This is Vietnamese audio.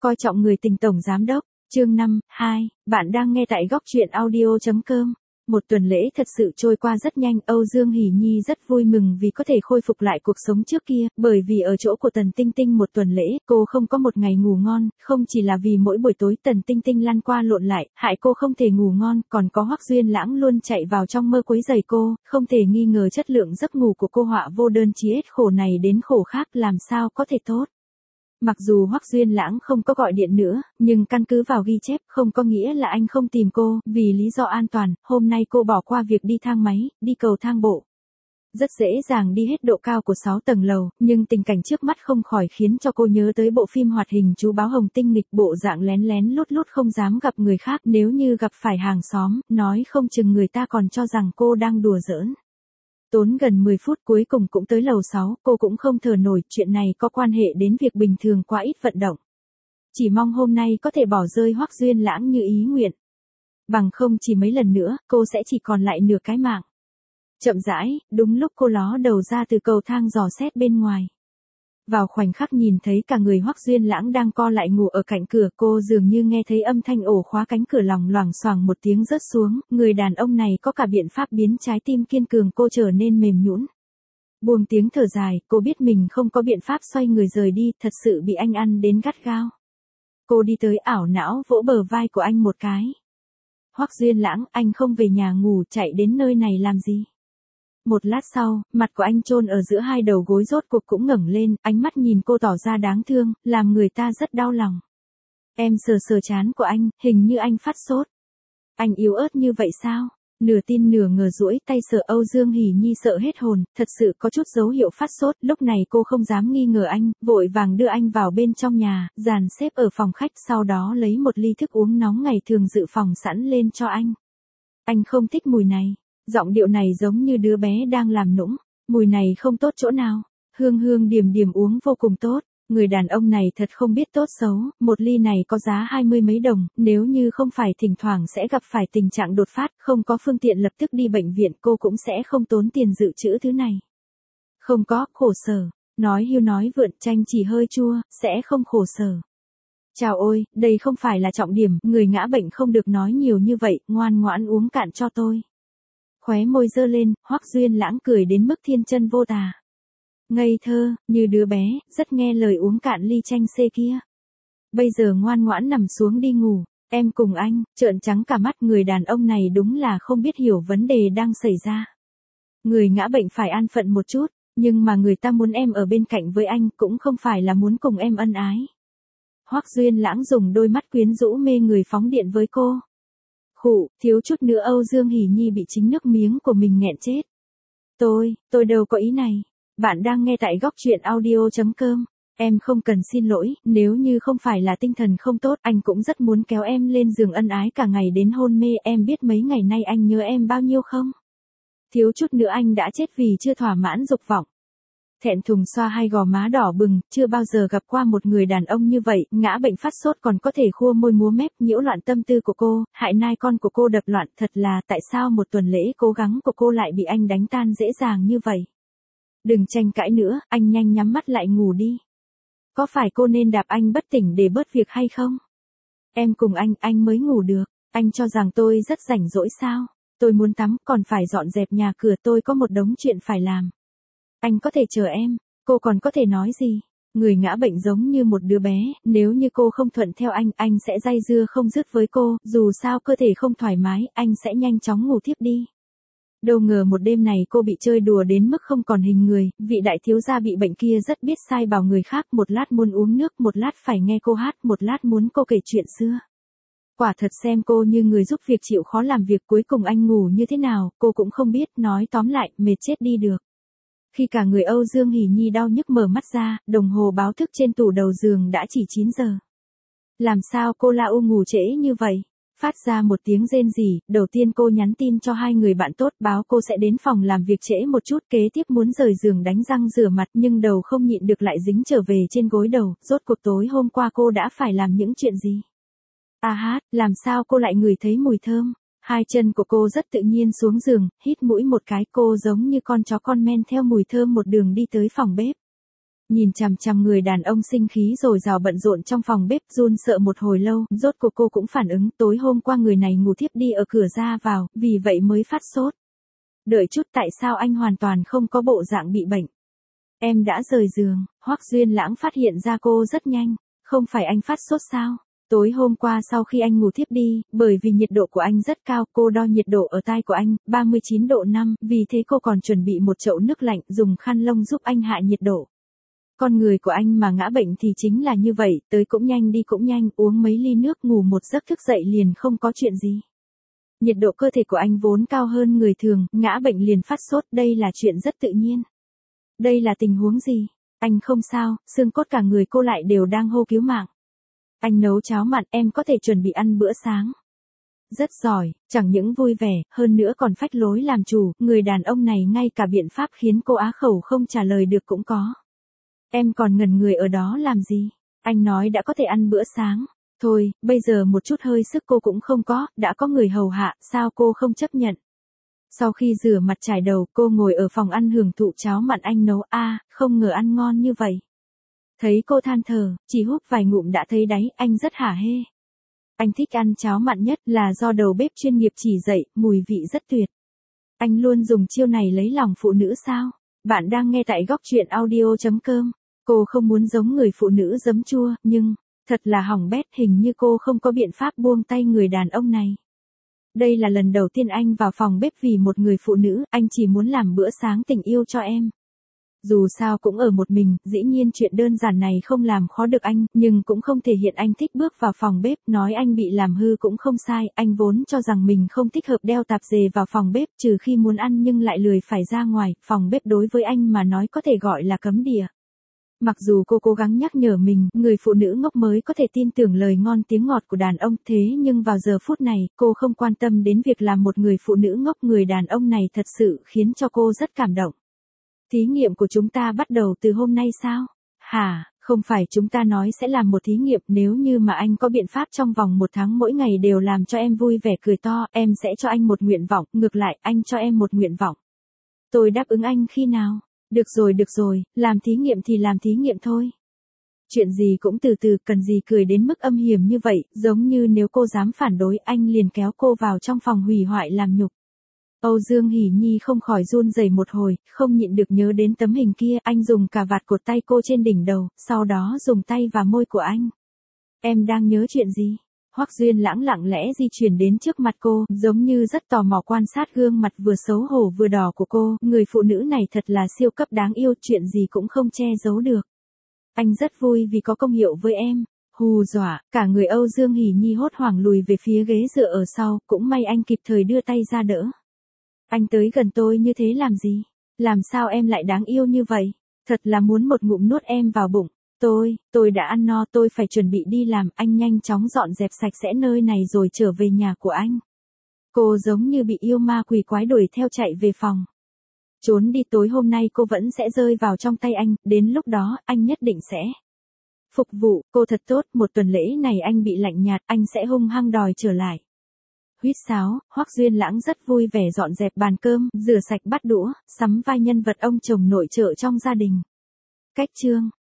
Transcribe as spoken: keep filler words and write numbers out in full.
Coi trọng người tình tổng giám đốc, chương năm, hai, bạn đang nghe tại góc truyện audio.com. Một tuần lễ thật sự trôi qua rất nhanh, Âu Dương Hỷ Nhi rất vui mừng vì có thể khôi phục lại cuộc sống trước kia, bởi vì ở chỗ của Tần Tinh Tinh một tuần lễ, cô không có một ngày ngủ ngon, không chỉ là vì mỗi buổi tối Tần Tinh Tinh lăn qua lộn lại, hại cô không thể ngủ ngon, còn có Hoắc Duyên Lãng luôn chạy vào trong mơ quấy rầy cô, không thể nghi ngờ chất lượng giấc ngủ của cô họa vô đơn chí hết khổ này đến khổ khác làm sao có thể tốt. Mặc dù Hoắc Duyên Lãng không có gọi điện nữa, nhưng căn cứ vào ghi chép không có nghĩa là anh không tìm cô, vì lý do an toàn, hôm nay cô bỏ qua việc đi thang máy, đi cầu thang bộ. Rất dễ dàng đi hết độ cao của sáu tầng lầu, nhưng tình cảnh trước mắt không khỏi khiến cho cô nhớ tới bộ phim hoạt hình Chú Báo Hồng Tinh Nghịch, bộ dạng lén lén lút lút không dám gặp người khác, nếu như gặp phải hàng xóm, nói không chừng người ta còn cho rằng cô đang đùa giỡn. Tốn gần mười phút cuối cùng cũng tới lầu sáu, cô cũng không thở nổi, chuyện này có quan hệ đến việc bình thường quá ít vận động. Chỉ mong hôm nay có thể bỏ rơi Hoắc Duyên Lãng như ý nguyện. Bằng không chỉ mấy lần nữa, cô sẽ chỉ còn lại nửa cái mạng. Chậm rãi, đúng lúc cô ló đầu ra từ cầu thang dò xét bên ngoài. Vào khoảnh khắc nhìn thấy cả người Hoắc Duyên Lãng đang co lại ngủ ở cạnh cửa, cô dường như nghe thấy âm thanh ổ khóa cánh cửa lỏng loảng xoảng một tiếng rớt xuống, người đàn ông này có cả biện pháp biến trái tim kiên cường cô trở nên mềm nhũn. Buông tiếng thở dài, cô biết mình không có biện pháp xoay người rời đi, thật sự bị anh ăn đến gắt gao. Cô đi tới ảo não vỗ bờ vai của anh một cái. Hoắc Duyên Lãng, anh không về nhà ngủ, chạy đến nơi này làm gì? Một lát sau, mặt của anh chôn ở giữa hai đầu gối rốt cuộc cũng ngẩng lên, ánh mắt nhìn cô tỏ ra đáng thương, làm người ta rất đau lòng. Em sờ sờ trán của anh, hình như anh phát sốt. Anh yếu ớt như vậy sao? Nửa tin nửa ngờ duỗi tay sờ. Âu Dương Hỷ Nhi sợ hết hồn, thật sự có chút dấu hiệu phát sốt, lúc này cô không dám nghi ngờ anh, vội vàng đưa anh vào bên trong nhà, dàn xếp ở phòng khách, sau đó lấy một ly thức uống nóng ngày thường dự phòng sẵn lên cho anh. Anh không thích mùi này. Giọng điệu này giống như đứa bé đang làm nũng, mùi này không tốt chỗ nào, hương hương điềm điềm uống vô cùng tốt, người đàn ông này thật không biết tốt xấu, một ly này có giá hai mươi mấy đồng, nếu như không phải thỉnh thoảng sẽ gặp phải tình trạng đột phát, không có phương tiện lập tức đi bệnh viện cô cũng sẽ không tốn tiền dự trữ thứ này. Không có, khổ sở, nói hưu nói vượn, chanh chỉ hơi chua, sẽ không khổ sở. Chào ôi, đây không phải là trọng điểm, người ngã bệnh không được nói nhiều như vậy, ngoan ngoãn uống cạn cho tôi. Khóe môi giơ lên, Hoắc Duyên Lãng cười đến mức thiên chân vô tà. Ngây thơ, như đứa bé, rất nghe lời uống cạn ly chanh xê kia. Bây giờ ngoan ngoãn nằm xuống đi ngủ, em cùng anh, trợn trắng cả mắt, người đàn ông này đúng là không biết hiểu vấn đề đang xảy ra. Người ngã bệnh phải an phận một chút, nhưng mà người ta muốn em ở bên cạnh với anh cũng không phải là muốn cùng em ân ái. Hoắc Duyên Lãng dùng đôi mắt quyến rũ mê người phóng điện với cô. Khụ, thiếu chút nữa Âu Dương Hỷ Nhi bị chính nước miếng của mình nghẹn chết. Tôi, tôi đâu có ý này. Bạn đang nghe tại góc truyện audio.com. Em không cần xin lỗi, nếu như không phải là tinh thần không tốt, anh cũng rất muốn kéo em lên giường ân ái cả ngày đến hôn mê, em biết mấy ngày nay anh nhớ em bao nhiêu không? Thiếu chút nữa anh đã chết vì chưa thỏa mãn dục vọng. Thẹn thùng xoa hai gò má đỏ bừng, chưa bao giờ gặp qua một người đàn ông như vậy, ngã bệnh phát sốt còn có thể khua môi múa mép, nhiễu loạn tâm tư của cô, hại nai con của cô đập loạn, thật là tại sao một tuần lễ cố gắng của cô lại bị anh đánh tan dễ dàng như vậy. Đừng tranh cãi nữa, anh nhanh nhắm mắt lại ngủ đi. Có phải cô nên đạp anh bất tỉnh để bớt việc hay không? Em cùng anh, anh mới ngủ được, anh cho rằng tôi rất rảnh rỗi sao? Tôi muốn tắm, còn phải dọn dẹp nhà cửa, tôi có một đống chuyện phải làm. Anh có thể chờ em, cô còn có thể nói gì? Người ngã bệnh giống như một đứa bé, nếu như cô không thuận theo anh, anh sẽ dây dưa không dứt với cô, dù sao cơ thể không thoải mái, anh sẽ nhanh chóng ngủ thiếp đi. Đâu ngờ một đêm này cô bị chơi đùa đến mức không còn hình người, vị đại thiếu gia bị bệnh kia rất biết sai bảo người khác, một lát muốn uống nước, một lát phải nghe cô hát, một lát muốn cô kể chuyện xưa. Quả thật xem cô như người giúp việc chịu khó làm việc, cuối cùng anh ngủ như thế nào, cô cũng không biết, nói tóm lại, mệt chết đi được. Khi cả người Âu Dương Hỷ Nhi đau nhức mở mắt ra, đồng hồ báo thức trên tủ đầu giường đã chỉ chín giờ. Làm sao cô La U ngủ trễ như vậy? Phát ra một tiếng rên rỉ, đầu tiên cô nhắn tin cho hai người bạn tốt báo cô sẽ đến phòng làm việc trễ một chút, kế tiếp muốn rời giường đánh răng rửa mặt nhưng đầu không nhịn được lại dính trở về trên gối đầu, rốt cuộc tối hôm qua cô đã phải làm những chuyện gì? À hát, làm sao cô lại ngửi thấy mùi thơm? Hai chân của cô rất tự nhiên xuống giường, hít mũi một cái, cô giống như con chó con men theo mùi thơm một đường đi tới phòng bếp. Nhìn chằm chằm người đàn ông sinh khí rồi rào bận rộn trong phòng bếp run sợ một hồi lâu, rốt cuộc cô cũng phản ứng tối hôm qua người này ngủ thiếp đi ở cửa ra vào, vì vậy mới phát sốt. Đợi chút tại sao anh hoàn toàn không có bộ dạng bị bệnh? Em đã rời giường, Hoắc Duyên Lãng phát hiện ra cô rất nhanh, không phải anh phát sốt sao? Tối hôm qua sau khi anh ngủ thiếp đi, bởi vì nhiệt độ của anh rất cao, cô đo nhiệt độ ở tai của anh, ba mươi chín độ năm, vì thế cô còn chuẩn bị một chậu nước lạnh dùng khăn lông giúp anh hạ nhiệt độ. Con người của anh mà ngã bệnh thì chính là như vậy, tới cũng nhanh đi cũng nhanh, uống mấy ly nước ngủ một giấc thức dậy liền không có chuyện gì. Nhiệt độ cơ thể của anh vốn cao hơn người thường, ngã bệnh liền phát sốt, đây là chuyện rất tự nhiên. Đây là tình huống gì? Anh không sao, xương cốt cả người cô lại đều đang hô cứu mạng. Anh nấu cháo mặn, em có thể chuẩn bị ăn bữa sáng. Rất giỏi, chẳng những vui vẻ, hơn nữa còn phách lối làm chủ, người đàn ông này ngay cả biện pháp khiến cô á khẩu không trả lời được cũng có. Em còn ngẩn người ở đó làm gì? Anh nói đã có thể ăn bữa sáng. Thôi, bây giờ một chút hơi sức cô cũng không có, đã có người hầu hạ, sao cô không chấp nhận? Sau khi rửa mặt trải đầu, cô ngồi ở phòng ăn hưởng thụ cháo mặn anh nấu, a, à, không ngờ ăn ngon như vậy. Thấy cô than thở, chỉ húp vài ngụm đã thấy đáy, anh rất hả hê. Anh thích ăn cháo mặn nhất là do đầu bếp chuyên nghiệp chỉ dạy, mùi vị rất tuyệt. Anh luôn dùng chiêu này lấy lòng phụ nữ sao? Bạn đang nghe tại góc truyện audio chấm com. Cô không muốn giống người phụ nữ giấm chua, nhưng, thật là hỏng bét, hình như cô không có biện pháp buông tay người đàn ông này. Đây là lần đầu tiên anh vào phòng bếp vì một người phụ nữ, anh chỉ muốn làm bữa sáng tình yêu cho em. Dù sao cũng ở một mình, dĩ nhiên chuyện đơn giản này không làm khó được anh, nhưng cũng không thể hiện anh thích bước vào phòng bếp, nói anh bị làm hư cũng không sai, anh vốn cho rằng mình không thích hợp đeo tạp dề vào phòng bếp, trừ khi muốn ăn nhưng lại lười phải ra ngoài, phòng bếp đối với anh mà nói có thể gọi là cấm địa. Mặc dù cô cố gắng nhắc nhở mình, người phụ nữ ngốc mới có thể tin tưởng lời ngon tiếng ngọt của đàn ông, thế nhưng vào giờ phút này, cô không quan tâm đến việc làm một người phụ nữ ngốc, người đàn ông này thật sự khiến cho cô rất cảm động. Thí nghiệm của chúng ta bắt đầu từ hôm nay sao? Hả, không phải chúng ta nói sẽ làm một thí nghiệm, nếu như mà anh có biện pháp trong vòng một tháng mỗi ngày đều làm cho em vui vẻ cười to, em sẽ cho anh một nguyện vọng, ngược lại, anh cho em một nguyện vọng. Tôi đáp ứng anh khi nào? Được rồi được rồi, làm thí nghiệm thì làm thí nghiệm thôi. Chuyện gì cũng từ từ, cần gì cười đến mức âm hiểm như vậy, giống như nếu cô dám phản đối anh liền kéo cô vào trong phòng hủy hoại làm nhục. Âu Dương Hỷ Nhi không khỏi run rẩy một hồi, không nhịn được nhớ đến tấm hình kia, anh dùng cà vạt cột tay cô trên đỉnh đầu, sau đó dùng tay và môi của anh. Em đang nhớ chuyện gì? Hoắc Duyên Lãng lặng lẽ di chuyển đến trước mặt cô, giống như rất tò mò quan sát gương mặt vừa xấu hổ vừa đỏ của cô, người phụ nữ này thật là siêu cấp đáng yêu, chuyện gì cũng không che giấu được. Anh rất vui vì có công hiệu với em. Hù dọa, cả người Âu Dương Hỷ Nhi hốt hoảng lùi về phía ghế dựa ở sau, cũng may anh kịp thời đưa tay ra đỡ. Anh tới gần tôi như thế làm gì? Làm sao em lại đáng yêu như vậy? Thật là muốn một ngụm nuốt em vào bụng. Tôi, tôi đã ăn no, tôi phải chuẩn bị đi làm, anh nhanh chóng dọn dẹp sạch sẽ nơi này rồi trở về nhà của anh. Cô giống như bị yêu ma quỷ quái đuổi theo chạy về phòng. Trốn đi, tối hôm nay cô vẫn sẽ rơi vào trong tay anh, đến lúc đó, anh nhất định sẽ phục vụ cô thật tốt, một tuần lễ này anh bị lạnh nhạt, anh sẽ hung hăng đòi trở lại. Huýt sáo, Hoắc Duyên Lãng rất vui vẻ dọn dẹp bàn cơm, rửa sạch bát đũa, sắm vai nhân vật ông chồng nội trợ trong gia đình. Cách chương